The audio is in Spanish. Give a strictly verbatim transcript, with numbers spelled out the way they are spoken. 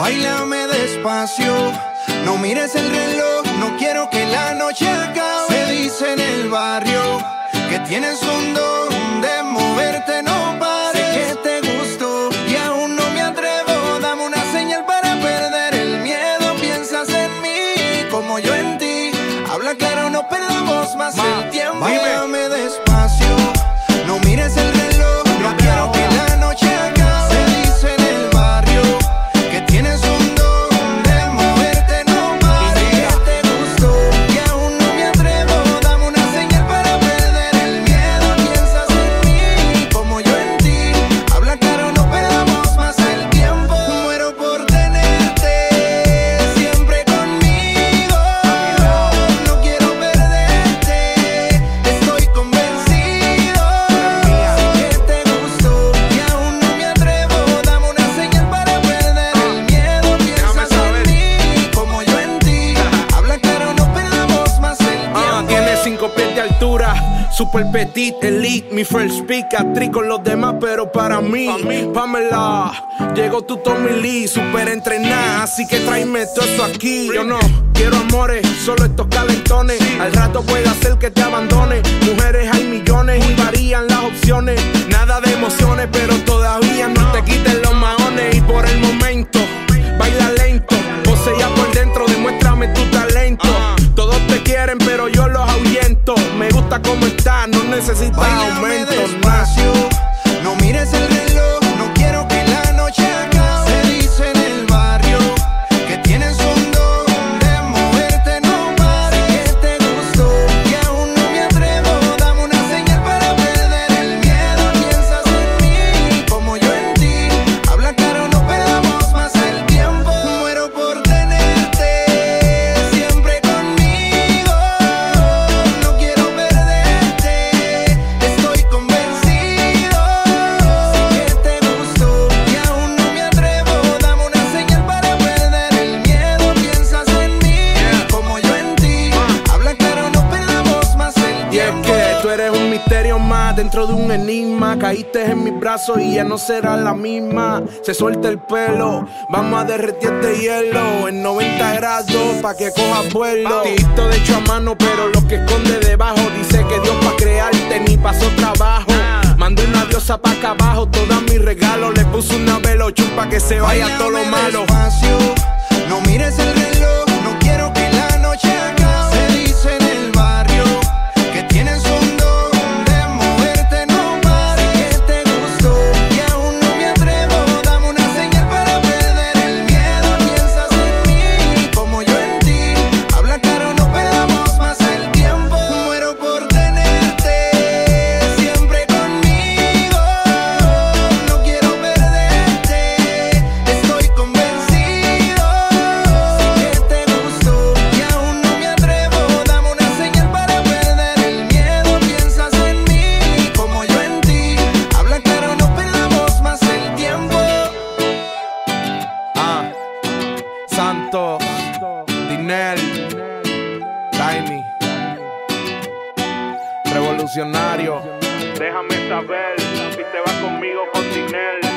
Báilame despacio, no mires el reloj, no quiero que la noche acabe. Se dice en el barrio que tienes un don de moverte, no pares. Sé que te gustó y aún no me atrevo. Dame una señal para perder el miedo. Piensas en mí como yo en ti. Habla claro, no perdamos más Ma, el tiempo. Báilame despacio, no mires el reloj, no quiero que la noche acabe. Se dice en el barrio que tienes un don de moverte, no pares. Que te gustó y aún no me atrevo. Dame una señal para perder el miedo. Piensas en mí como yo en ti. Habla claro, no perdamos más el tiempo. Muero por tenerte siempre conmigo. No quiero perderte, estoy convencido. Que te gustó y aún no me atrevo. Dame una señal para perder el miedo. Piensas en mí como yo en ti. Habla claro, no perdamos más el tiempo. Ah, tiene cinco pies de altura, super petit, elite, mi first pick, actriz con los demás, pero para mí, Pamela, llegó tu Tommy Lee, super entrenada, así que tráeme todo esto aquí. Yo no quiero amores, solo estos calentones. Al rato puede hacer que te abandone. Mujeres hay millones y varían las opciones. Nada de emociones, pero todavía no te quiten los maones. Y por el momento, baila lento, posea por dentro, demuéstrame tu talento. Todos te quieren, pero yo los ahuyento. Me gusta cómo estás, no necesitas Báilame aumento. despacio, no mires el reloj, no quiero que la noche acabe. Se dice en el barrio que tienes un don de moverte, no pares. Que te gustó y aún no me atrevo. Dame una señal para perder el miedo. Piensas en mí como yo en ti. Habla claro, no perdamos más el tiempo. Muero por tenerte siempre conmigo. No quiero perderte, estoy convencido. Que te gustó y aún no me atrevo. Dame una señal para perder el miedo. Piensas en mí como yo en ti. Habla claro, no perdamos más el Y es tiempo. que tú eres un misterio más dentro de un enigma. Caíste en mis brazos y ya no será la misma. Se suelta el pelo, vamos a derretir este hielo en noventa grados pa' que cojas vuelo. Tito de hecho a mano, pero lo que esconde debajo dice que Dios pa' crearte ni pasó trabajo. Mandé una diosa pa' acá abajo, todas mis regalos. Le puse una velochón pa' que se vaya todo lo Báilame malo. despacio, no mires el reloj, no quiero que la noche acabe. Se dice en el barrio que tienes un don de moverte, no pares. Que te gustó y aún no me atrevo. Dame una señal para perder el miedo. Piensas en mí como yo en ti. Habla claro, no perdamos más el tiempo. Muero por tenerte siempre conmigo. No quiero perderte, estoy convencido. Que te gustó y aún no me atrevo. Dame una señal para perder el miedo. Piensas en mí como yo en ti. Habla claro, no perdamos más el tiempo. Ah, Santo, Dinel, Tiny, Revolucionario. Déjame saber si te vas conmigo con Dinel.